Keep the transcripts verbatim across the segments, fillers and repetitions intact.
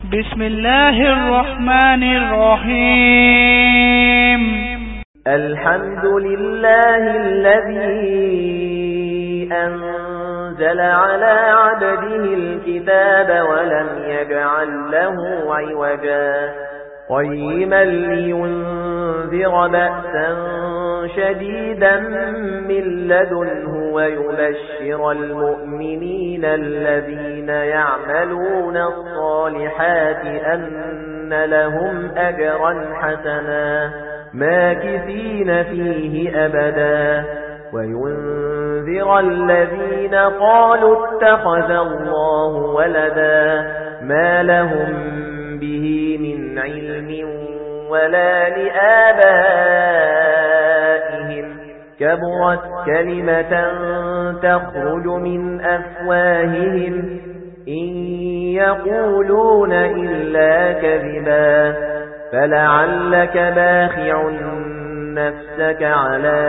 بسم الله الرحمن الرحيم. الحمد لله الذي أنزل على عبده الكتاب ولم يجعل له عوجا قيما لينذر بأسا شديدا من لدنه ويبشر المؤمنين الذين يعملون الصالحات أن لهم أجرا حسنا ماكثين فيه أبدا وينذر الذين قالوا اتخذ الله ولدا ما لهم به من علم ولا لآبائهم كبرت كلمة تخرج من أفواههم إن يقولون إلا كذبا فلعلك باخع نفسك على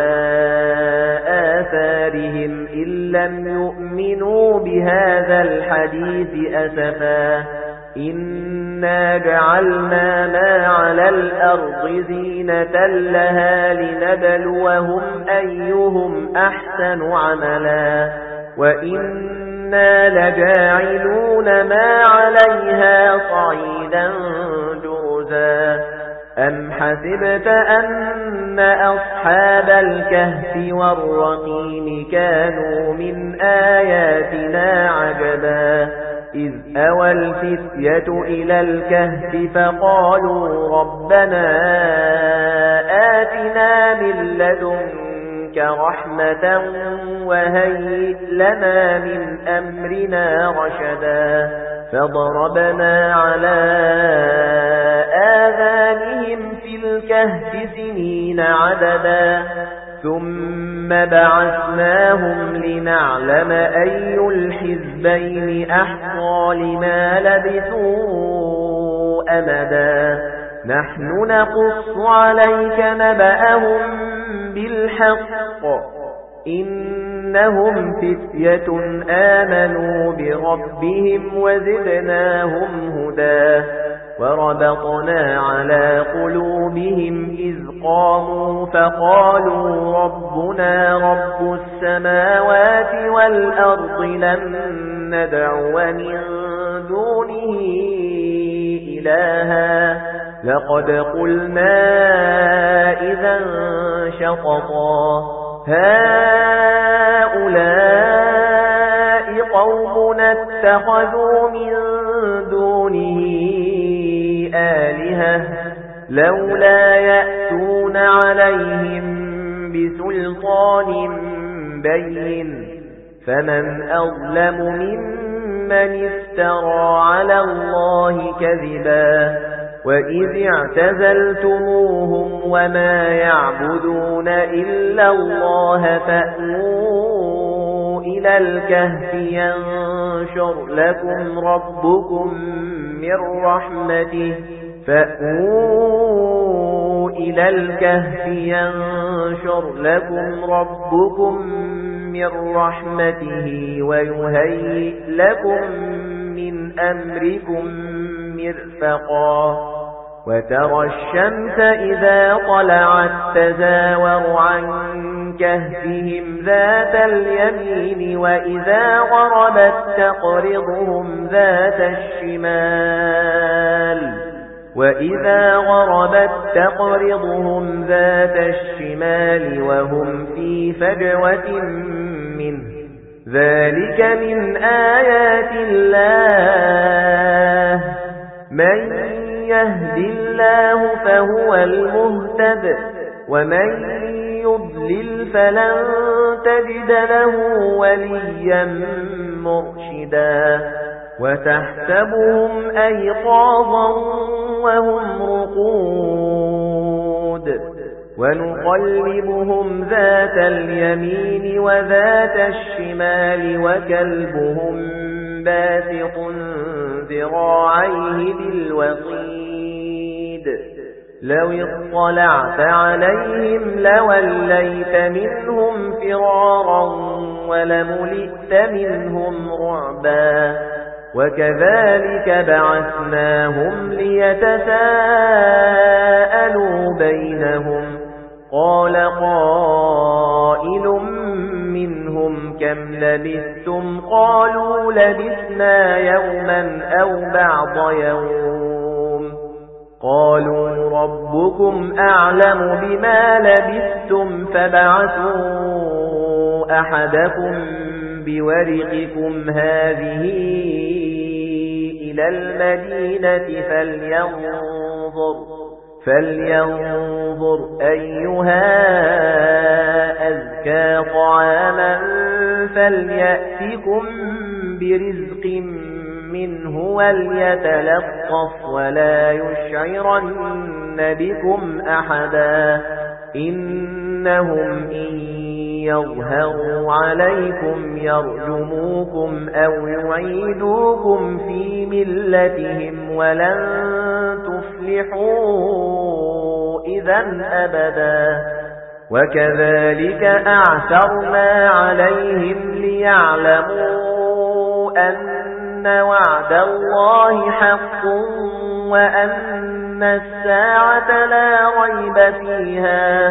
آثارهم إن لم يؤمنوا بهذا الحديث أسفا إنا جعلنا ما على الأرض زينة لها لنبلوهم أيهم أحسن عملا وإنا لجاعلون ما عليها صعيدا جرزا أم حسبت أن أصحاب الكهف والرقيم كانوا من آياتنا عجبا إذ أوى الفتية إلى الكهف فقالوا ربنا آتنا من لدنك رحمة وهيئ لنا من أمرنا رشدا فضربنا على آذانهم في الكهف سنين عددا ثم بعثناهم لنعلم أي الحزبين أحصى لما لبثوا أمدا نحن نقص عليك نبأهم بالحق إنهم فتية آمنوا بربهم وزدناهم هدى وربطنا على قلوبهم إذ قاموا فقالوا ربنا رب السماوات والأرض لن ندعو من دونه إلها لقد قلنا إذا شططا هؤلاء قومنا اتخذوا من دونه آلهة لولا يأتون عليهم بسلطان بين فمن أظلم ممن افترى على الله كذبا وإذ اعتزلتموهم وما يعبدون إلا الله فأووا إلى الكهف ينشر لكم ربكم من رحمته فأووا إلى الكهف ينشر لكم ربكم من رحمته ويهيئ لكم من أمركم مرفقا وترى الشمس إذا طلعت تزاور عن كهفهم ذات اليمين وإذا غربت تقرضهم ذات الشمال وإذا غربت تقرضهم ذات الشمال وهم في فجوة منه ذلك من آيات الله من يهد الله فهو المهتد ومن يضلل فلن تجد له وليا مرشدا وتحسبهم أيقاظا وهم رقود ونقلبهم ذات اليمين وذات الشمال وكلبهم باسط ذراعيه بالوصيد لو اطلعت عليهم لوليت منهم فرارا ولملئت منهم رعبا وكذلك بعثناهم ليتساءلوا بينهم قال قائل منهم كم لبثتم قالوا لبثنا يوما أو بعض يوم قالوا ربكم أعلم بما لبثتم فبعثوا أحدكم بورقكم هذه إلى المدينة فلينظر فلينظر أيها أزكى طعاما فليأتكم برزق منه وليتلطف ولا يشعرن بكم أحدا إنهم إن يظهروا عليكم يرجموكم أو يعيدوكم في ملتهم ولن تفلحوا إذا أبدا وكذلك أعثرنا عليهم ليعلموا أن وعد الله حق وأن الساعة لا ريب فيها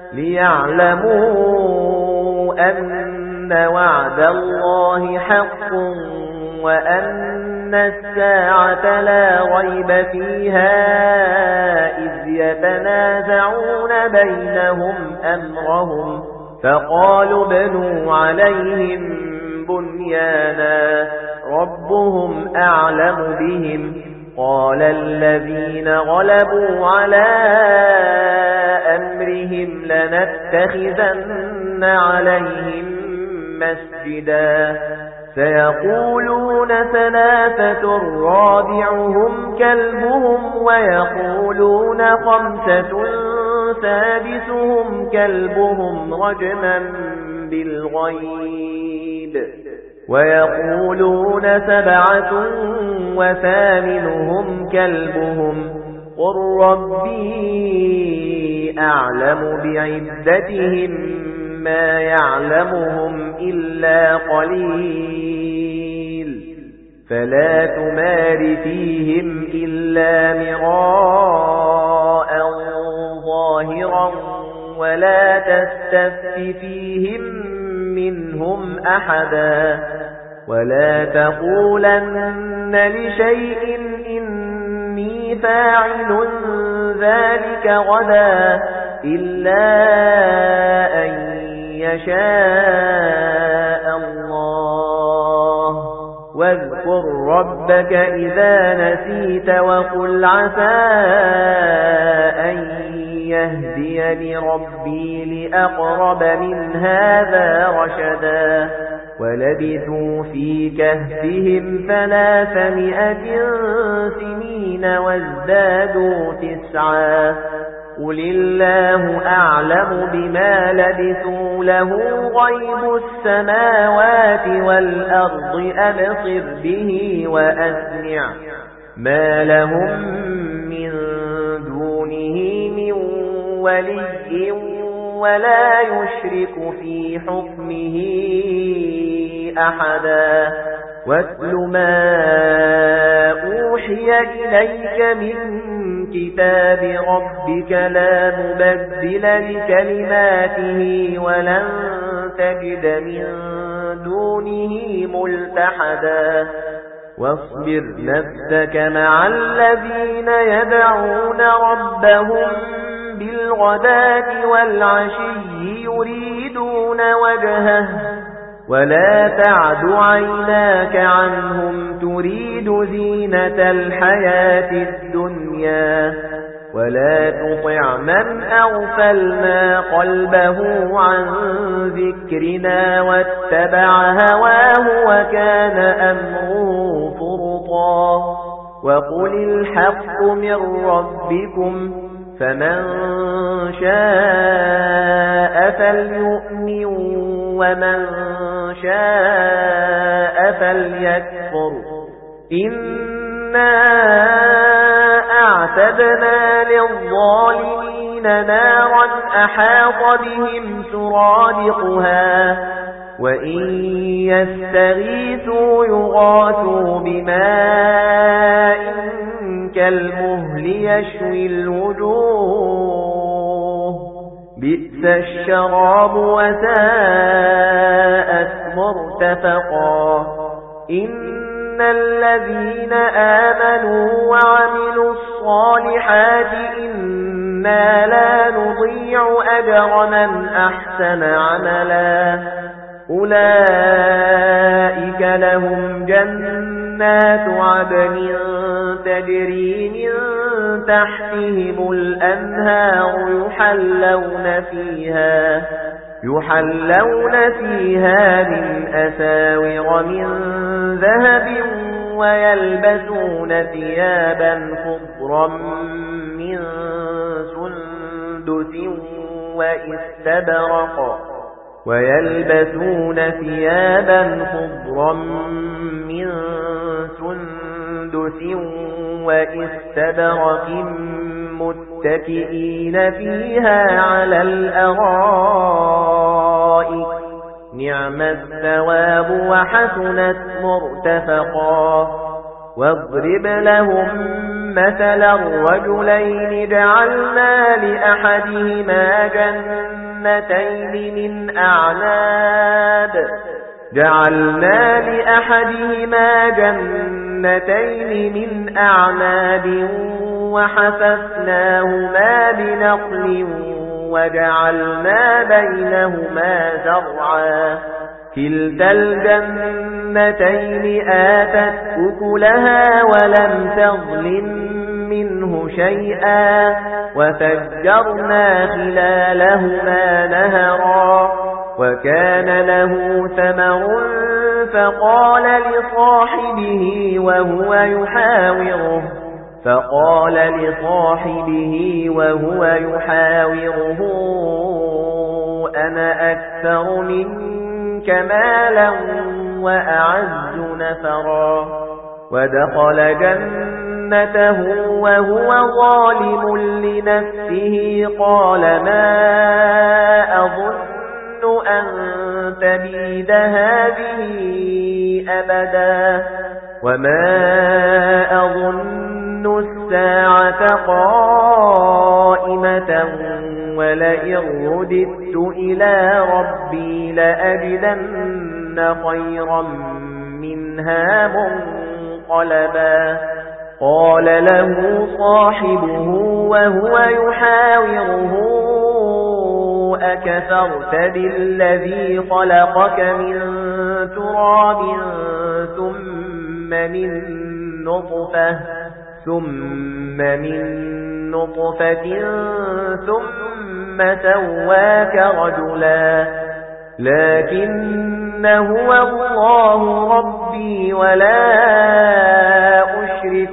ليعلموا أن وعد الله حق وأن الساعة لا ريب فيها إذ يتنازعون بينهم أمرهم فقالوا بنوا عليهم بنيانا ربهم أعلم بهم قال الذين غلبوا على أمرهم لنتخذن عليهم مسجدا سيقولون ثلاثة رابعهم كلبهم ويقولون خمسة سادسهم كلبهم رجما بالغيب ويقولون سبعة وثامنهم كلبهم قل ربي أعلم بعدتهم ما يعلمهم إلا قليل فلا تمار فيهم إلا مراء ظاهرا ولا تستفت فيهم منهم أحدا ولا تقولن لشيء إني فاعل ذلك غدا إلا أن يشاء الله واذكر ربك إذا نسيت وقل عسى أن يهديني ربي لأقرب من هذا رشدا ولبثوا في كهفهم ثلاثمائة سنين وازدادوا تسعا قل الله أعلم بما لبثوا له غيب السماوات والأرض أبصر به وأسمع ما لهم من دونه من ولي ولا يشرك في حكمه أحدا واتل ما أوحي إليك من كتاب ربك لا مبدل لكلماته ولن تجد من دونه ملتحدا واصبر نفسك مع الذين يدعون ربهم بالغداة والعشي يريدون وجهه ولا تعد عيناك عنهم تريد زينة الحياة الدنيا ولا تطع من أغفلنا قلبه عن ذكرنا واتبع هواه وكان أمره فرطا وقل الحق من ربكم فمن شاء فليؤمن ومن شاء فليكفر إنا أعتدنا للظالمين نارا أحاط بهم سرادقها وإن يستغيثوا يغاثوا بماء كالمهل يشوي الوجوه بئس الشراب وساءت مرتفقا إن الذين آمنوا وعملوا الصالحات إنا لا نضيع أجر من أحسن عملا أولئك لهم جنات عدن تجري من تحتهم الأنهار يحلون فيها يحلون فيها من أساور من ذهب ويلبسون ثيابا خضرا من سندس وإستبرق ويلبسون ثيابا خضرا من سندس وإستبرق متكئين فيها على الأرائك نعم الثواب وحسنت مرتفقا واضرب لهم مثلا الرجلين جعلنا لأحدهما جنتين من أعناب جعلنا لأحدهما جنتين من أعناب وحففناهما بنخل وجعلنا بينهما زرعا كلتا الجنتين آتت أكلها ولم تظلم منه شيئا وفجرنا خلالهما نهرا وكان له ثمر فقال لصاحبه وهو يحاوره فقال لصاحبه وهو يحاوره أنا أكثر منك مالا وأعز نفرا ودخل جنته وهو ظالم لنفسه قال ما أظن أن تبيد هذه أبدا وما أظن الساعة قائمة ولئن رددت إلى ربي لأجدن خيرا منها منقلبا قال له صاحبه وهو يحاوره أكفرت بالذي خلقك من تراب ثم من نطفة ثم من نطفة ثم سواك رجلا لكن هو الله ربي ولا أشرك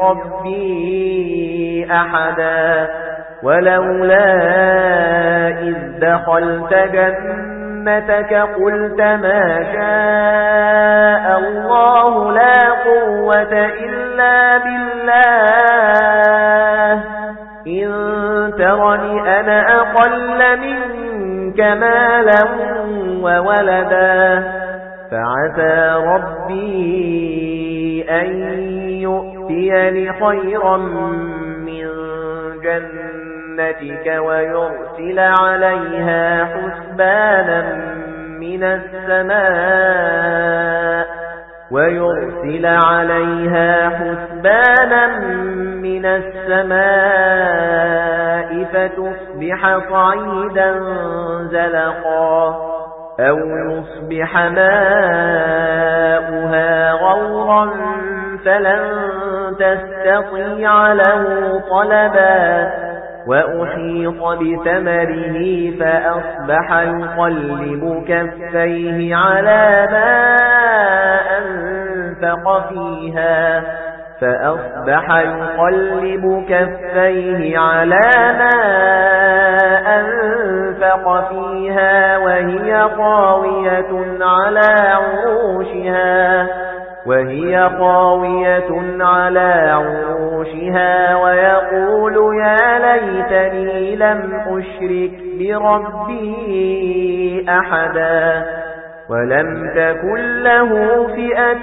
بربي أحدا ولولا إذ دخلت جنتك قلت ما شاء الله لا قوة إلا بالله إن ترني أنا أقل منك مالا وولدا فعسى ربي أن يؤتيني خيرا من جنتك ويرسل عليها حسبانا من السماء ويرسل عليها حسبانا من السماء فتصبح صعيدا زلقا أو يصبح ماؤها غورا فلن تستطيع له طلبا وأحيط بثمره فأصبح يقلب كفيه على ما أنفق فيها فأصبح يقلب كفيه على ما أنفق فيها وهي خاوية على عروشها وهي خاوية على عروشها ويقول يا ليتني لم أشرك بربي أحدا ولم تكن له فئة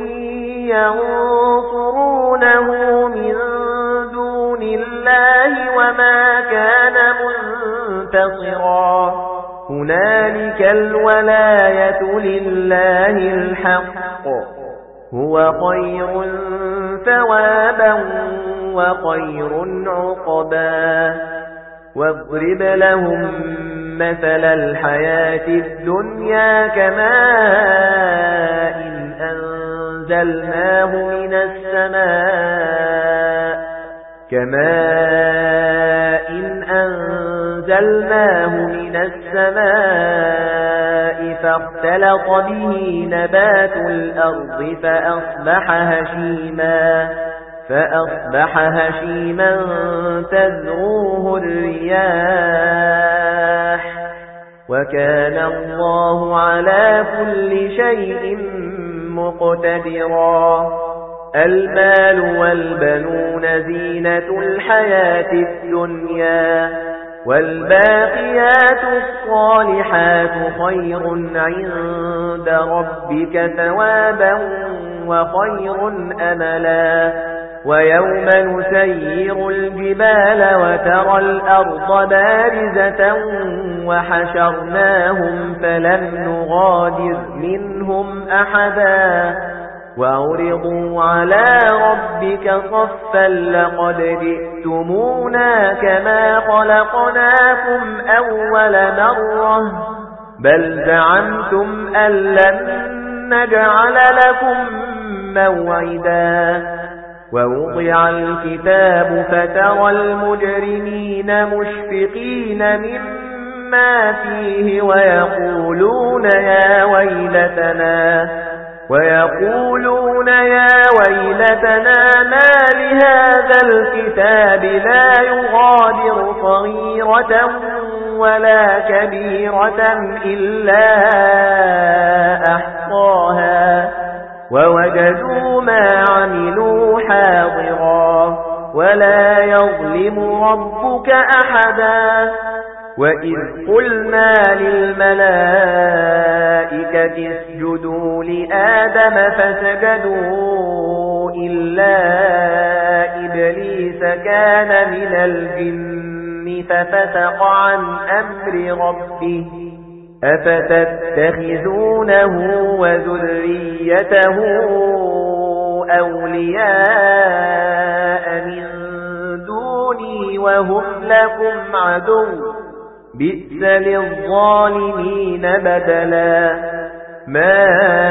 ينصرونه من دون الله وما كان منتصرا هنالك الولاية لله الحق هو خير ثوابا وخير عقبا واضرب لهم مثل الحياة الدنيا كماء إن أنزلناه من السماء كماء إن أنزلناه من السماء فاختلط به نبات الأرض فأصبح هشيما فأصبح هشيما تذروه الرياح وكان الله على كل شيء مقتدرا المال والبنون زينة الحياة الدنيا والباقيات الصالحات خير عند ربك ثوابا وخير أملا ويوم نسير الجبال وترى الأرض بارزة وحشرناهم فلم نغادر منهم أحدا وعرضوا على ربك صفا لقد جئتمونا كما خلقناكم أول مرة بل زعمتم أن لن نجعل لكم موعدا ووضع الكتاب فترى المجرمين مشفقين مما فيه ويقولون يا ويلتنا ويقولون يا ويلتنا ما لهذا الكتاب لا يغادر صغيرة ولا كبيرة إلا أحصاها ووجدوا ما عملوا حاضرا ولا يظلم ربك أحدا وإذ قلنا للملائكة اسجدوا لآدم فسجدوا إلا إبليس كان من الجن ففسق عن أمر ربه أفتتخذونه وذريته أولياء من دوني وهم لكم عدو بئس للظالمين بدلا ما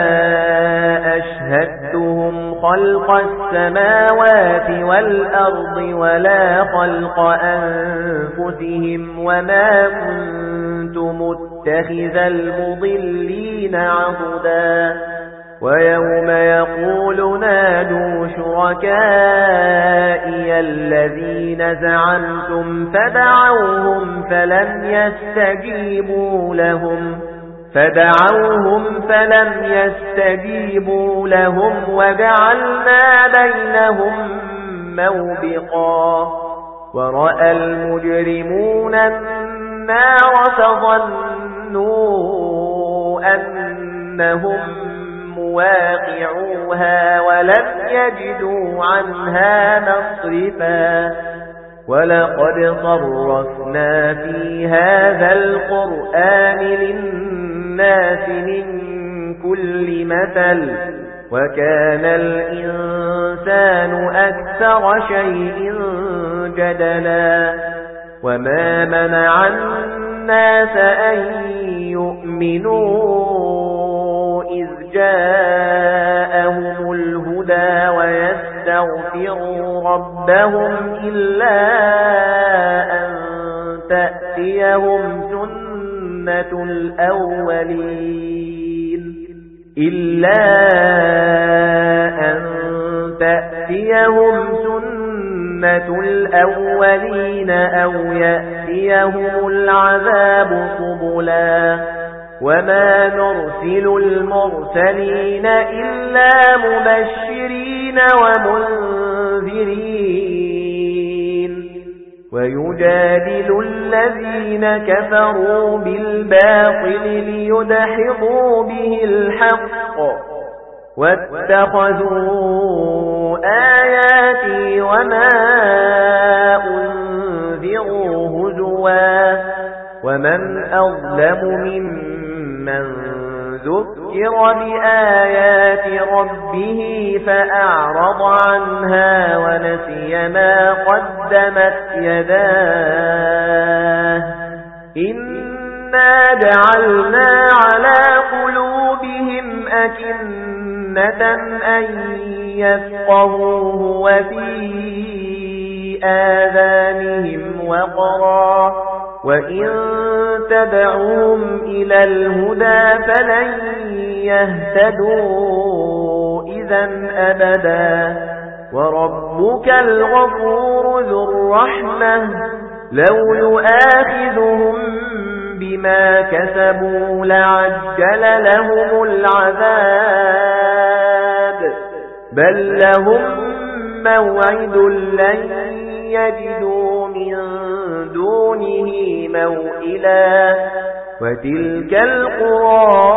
أشهدتهم خلق السماوات والأرض ولا خلق أنفسهم وما كنت متخذ المضلين عضدا ويوم يقول نادوا شركائي الذين زعمتم فدعوهم فلم يستجيبوا لهم فدعوهم فلم يستجيبوا لهم وجعلنا بينهم موبقا ورأى المجرمون النار فظنوا أنهم مواقعوها ولم يجدوا عنها مصرفا ولقد صرفنا في هذا القرآن للناس من كل مثل وكان الإنسان أكثر شيء جدلا وما منع الناس أن يؤمنوا إذ جاءهم الهدى ويستغفروا ربهم إلا أن تأتيهم سنة الأولين إلا أن تأتيهم سنة الأولين أو يأتيهم العذاب قبلا وما نرسل المرسلين إلا مبشرين ومنذرين ويجادل الذين كفروا بالباطل ليدحضوا به الحق واتخذوا آياتي وما أنذروا هزوا ومن أظلم ممن ذكر بآيات ربه فأعرض عنها ونسي ما قدمت يداه إنا جعلنا على قلوبهم أكنة أن يفقهوه وفي آذانهم وقرا وإن تدعوهم إلى الهدى فلن يهتدوا إذا أبدا وربك الغفور ذو الرحمة لو يؤاخذهم بما كسبوا لعجل لهم العذاب بل لهم موعد لن يجدوا من دونه موئلا وتلك القرى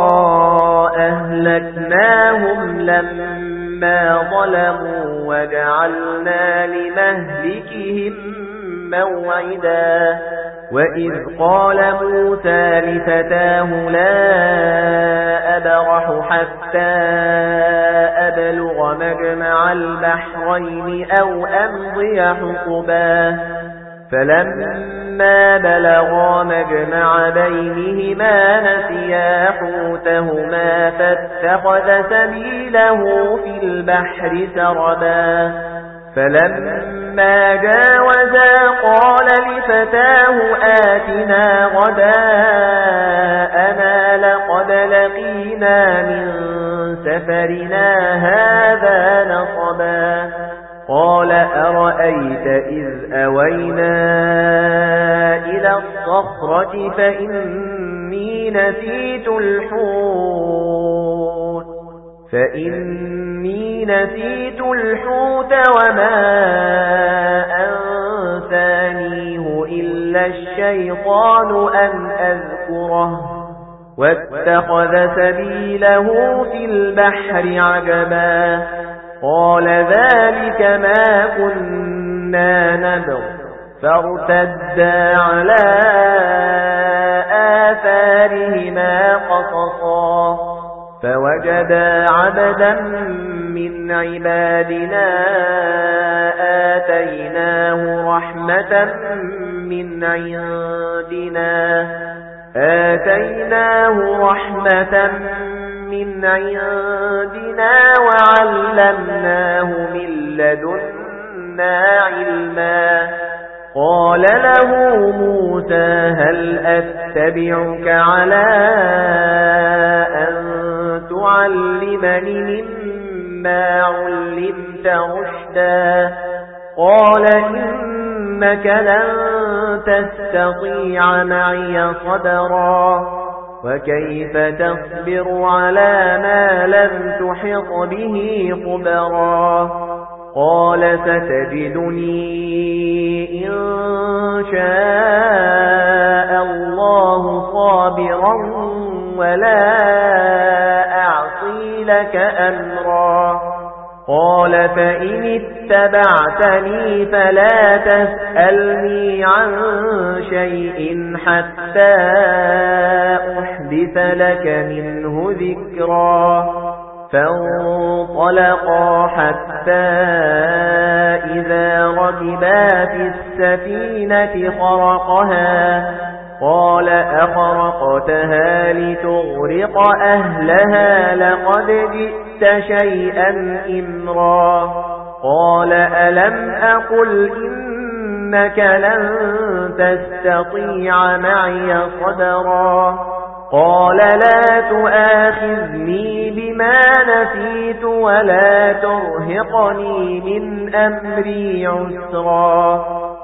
أهلكناهم لما ظلموا وجعلنا لمهلكهم موعدا وإذ قال موسى لفتاه لا أبرح حتى أبلغ مجمع البحرين أو أمضي حقبا فلما بلغا مجمع بينهما نسيا حوتهما فاتخذ سبيله في البحر سربا فلما جاوزا قال لفتاه آتنا غداءنا لقد لقينا من سفرنا هذا نصبا قال أرأيت إذ أوينا إلى الصخرة فإني نسيت الحوت فإني نسيت الحوت وما أنسانيه إلا الشيطان أن أذكره واتخذ سبيله في البحر عجبا قال ذلك ما كنا نبغ فارتدا على آثارهما قصصا فوجدا عبدا من عبادنا آتيناه رحمة من عندنا آتيناه رحمة من عندنا وعلمناه من لدنا علما قال له موسى هل أتبعك على أن تعلمني مما علمت رشدا قال إنك لن تستطيع معي صبرا وكيف تصبر على ما لم تحط به خبرا قال ستجدني إن شاء الله صابرا ولا أعصي لك أمرا قال فإن اتبعتني فلا تسألني عن شيء حتى أحدث لك منه ذكرا فانطلقا حتى إذا ركبا في السفينة خرقها قال أخرقتها لتغرق أهلها لقد جئت شيئا إمرا قال ألم أقل إنك لن تستطيع معي صبرا قال لا تؤاخذني بما نسيت ولا ترهقني من أمري عسرا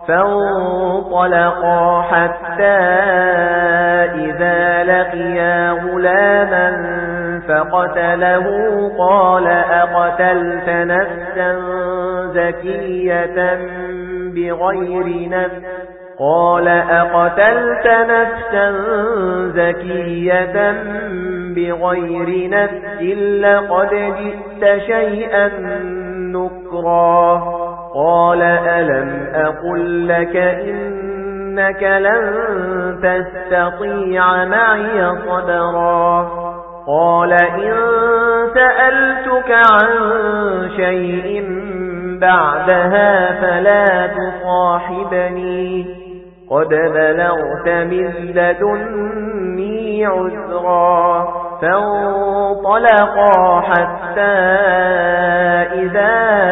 فانطلقا حتى إذا لقيا غلاما فقتله قال أقتلت نفسا زكية بغير نفس قال أقتلت نفسا زكية بغير نفس لقد جئت شيئا نكرا قال ألم أقل لك إنك لن تستطيع معي صبرا قال إن سألتك عن شيء بعدها فلا تصاحبني قد بلغت من لدني عذرا فانطلقا حتى إذا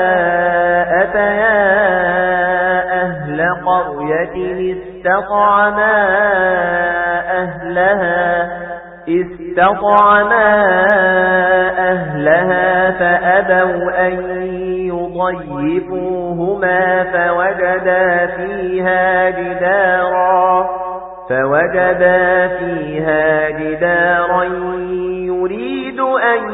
أتيا أهل قرية استطعما أهلها استطعما أهلها فأبوا أن يضيفوهما فوجدا فيها جدارا فوجدا فيها جدارا يريد أن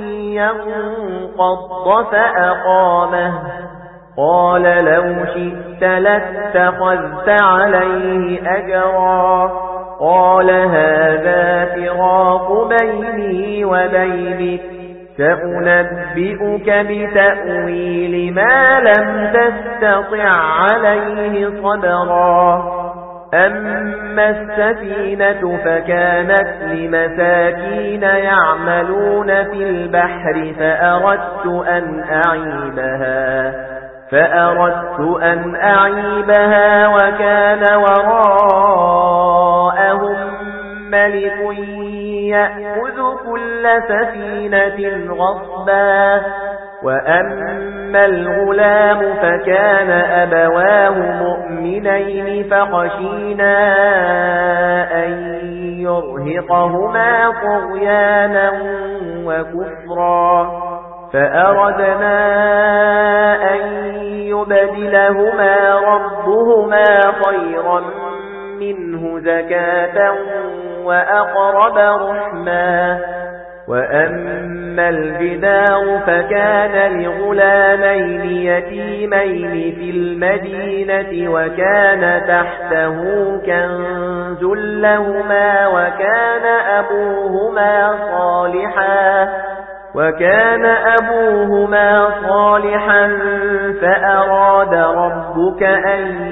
ينقض فأقامه قال لو شئت لاتخذت عليه أجرا قال هذا فراق بيني وبينك سأنبئك بتأويل ما لم تستطع عليه صبرا أما السفينة فكانت لمساكين يعملون في البحر فأردت أن أعيبها فأردت أن أعيبها وكان وراءهم ملك يأخذ كل سفينة غصبا وأما الغلام فكان أبواه مؤمنين فخشينا أن يرهقهما طغيانا وكفرا فأردنا أن يبدلهما ربهما خيرا منه زكاة وأقرب رحما وأما الجدار فكان لغلامين يتيمين في المدينة وكان تحته كنز لهما وكان أبوهما صالحا وكان أبوهما صالحا فأراد ربك أن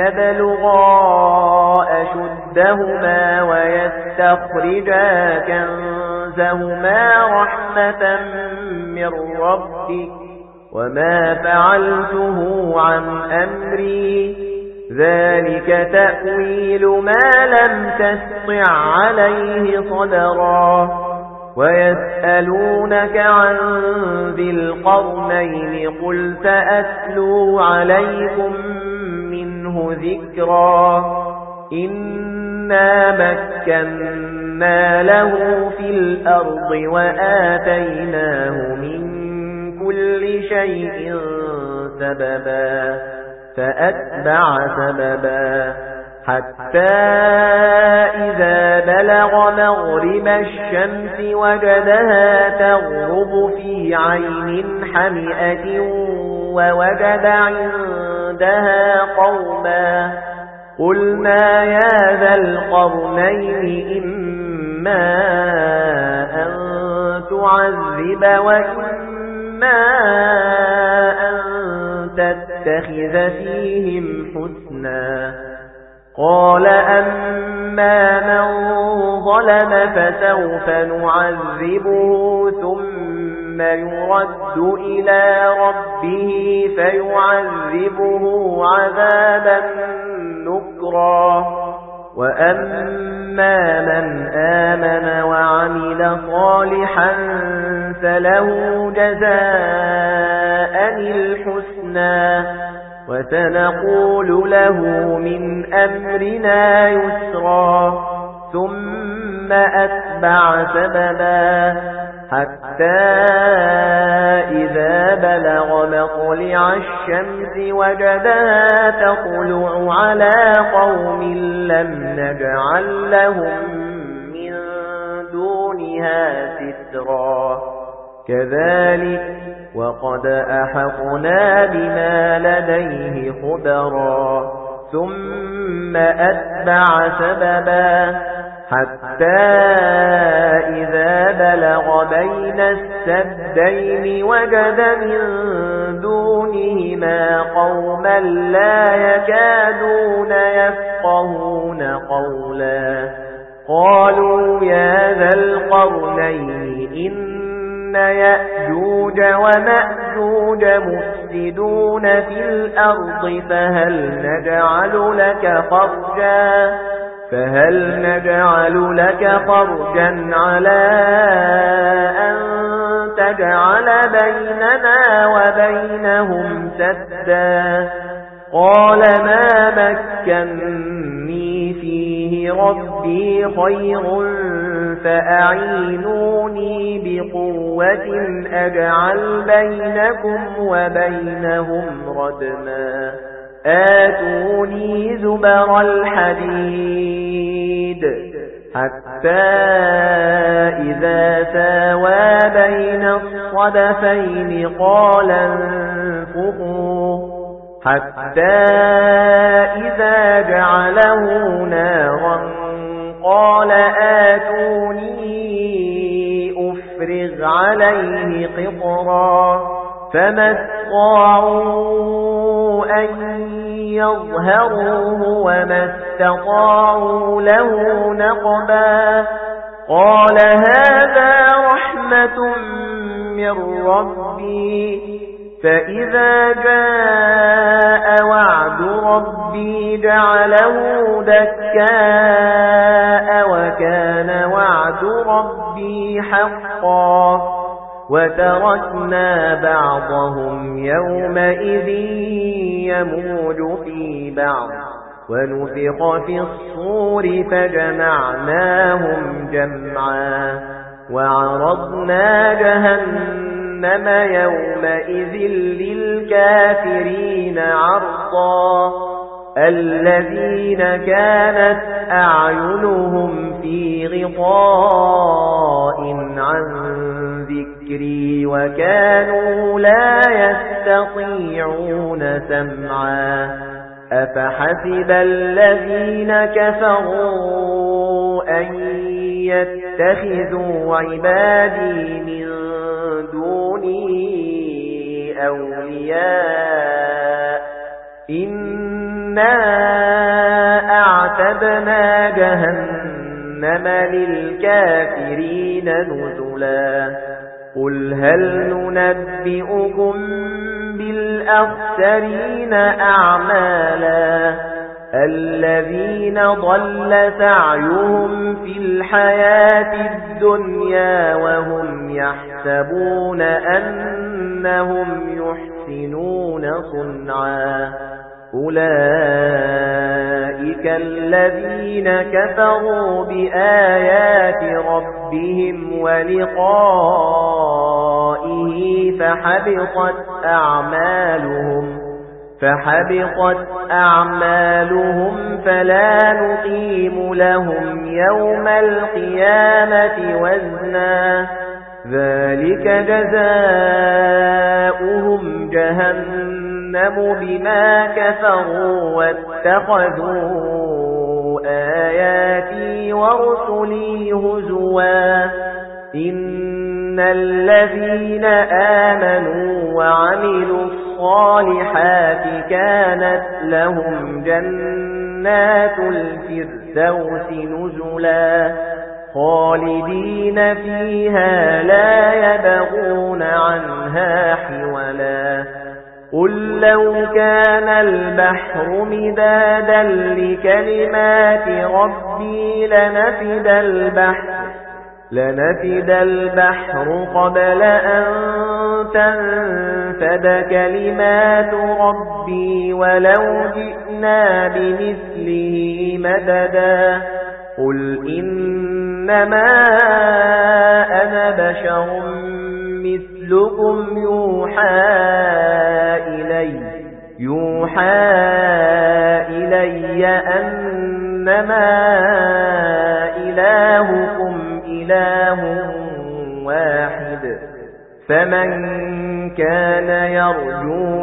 يبلغا أشدهما ويستخرجا كنزهما رحمة من ربك وما فعلته عن أمري ذلك تأويل ما لم تستطع عليه صبرا ويسألونك عن ذي القرنين قل سأتلو عليكم منه ذكرا إنا مكنا له في الأرض وآتيناه من كل شيء سببا فأتبع سببا حتى إذا بلغ مغرب الشمس وجدها تغرب في عين حمئة ووجد عندها قوما قلنا يا ذا القرنين إما أن تعذب وإما أن تتخذ فيهم حسنا قال أما من ظلم فسوف نعذبه ثم يرد إلى ربه فيعذبه عذابا نكرا وأما من آمن وعمل صالحا فله جزاء الحسنى وسنقول له من أمرنا يسرا ثم أتبع سببا حتى إذا بلغ مطلع الشمس وجدها تطلع على قوم لم نجعل لهم من دونها دونها سترا كذلك وقد أحطنا بما لديه خبرا ثم أتبع سببا حتى إذا بلغ بين السدين وجد من دونهما قوما لا يكادون يفقهون قولا قالوا يا ذا القرنين إن يأجوج ومأجوج مفسدون في الأرض فهل نجعل لك خرجا فهل نجعل لك خرجا على أن تجعل بيننا وبينهم سدا قال ما مكنني فيه ربي خير فأعينوني بقوة أجعل بينكم وبينهم ردما آتوني زبر الحديد حتى إذا ساوى بين الصدفين قال انفخوا حتى إذا جعله نارا قال آتوني أفرغ عليه قطرا فما استطاعوا أن يظهروه وما استطاعوا له نقبا قال هذا رحمة من ربي فإذا جاء وعد ربي جعله دكاء وكان وعد ربي حقا وتركنا بعضهم يومئذ يموج في بعض ونفخ في الصور فجمعناهم جمعا وعرضنا جهنم يومئذ للكافرين عرضا الذين كانت أعينهم في غطاء عن ذكري وكانوا لا يستطيعون سمعا أفحسب الذين كفروا أن يتخذوا عبادي من دوني أولياء إنا أعتدنا جهنم للكافرين نزلا قل هل ننبئكم بالأخسرين أعمالا الذين ضل سعيهم في الحياة الدنيا وهم يحسبون أنهم يحسنون صنعا أولئك الذين كفروا بآيات ربهم ولقائه فحبطت أعمالهم فحبطت أعمالهم فلا نقيم لهم يوم القيامة وزنا ذلك جزاؤهم جهنم بما كفروا واتخذوا آياتي ورسلي هزوا إن الذين آمنوا وعملوا الصالحات كانت لهم جنات الفردوس نزلا خالدين فيها لا يبغون عنها حولا قل لو كان البحر مدادا لكلمات ربي لنفد البحر لنفد البحر قبل أن تنفد كلمات ربي ولو جئنا بمثله مددا قل إنما أنا بشر مثلكم يوحى إلي يوحى إلي أنما إلهكم إله يرجو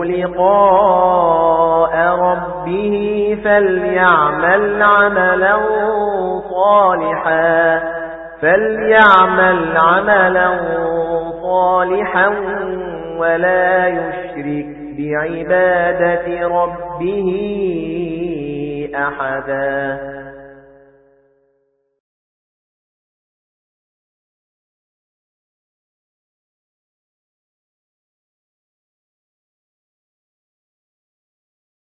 لقاء ربه فليعمل عملا صالحا فليعمل عملا صالحا ولا يشرك بعبادة ربه أحدا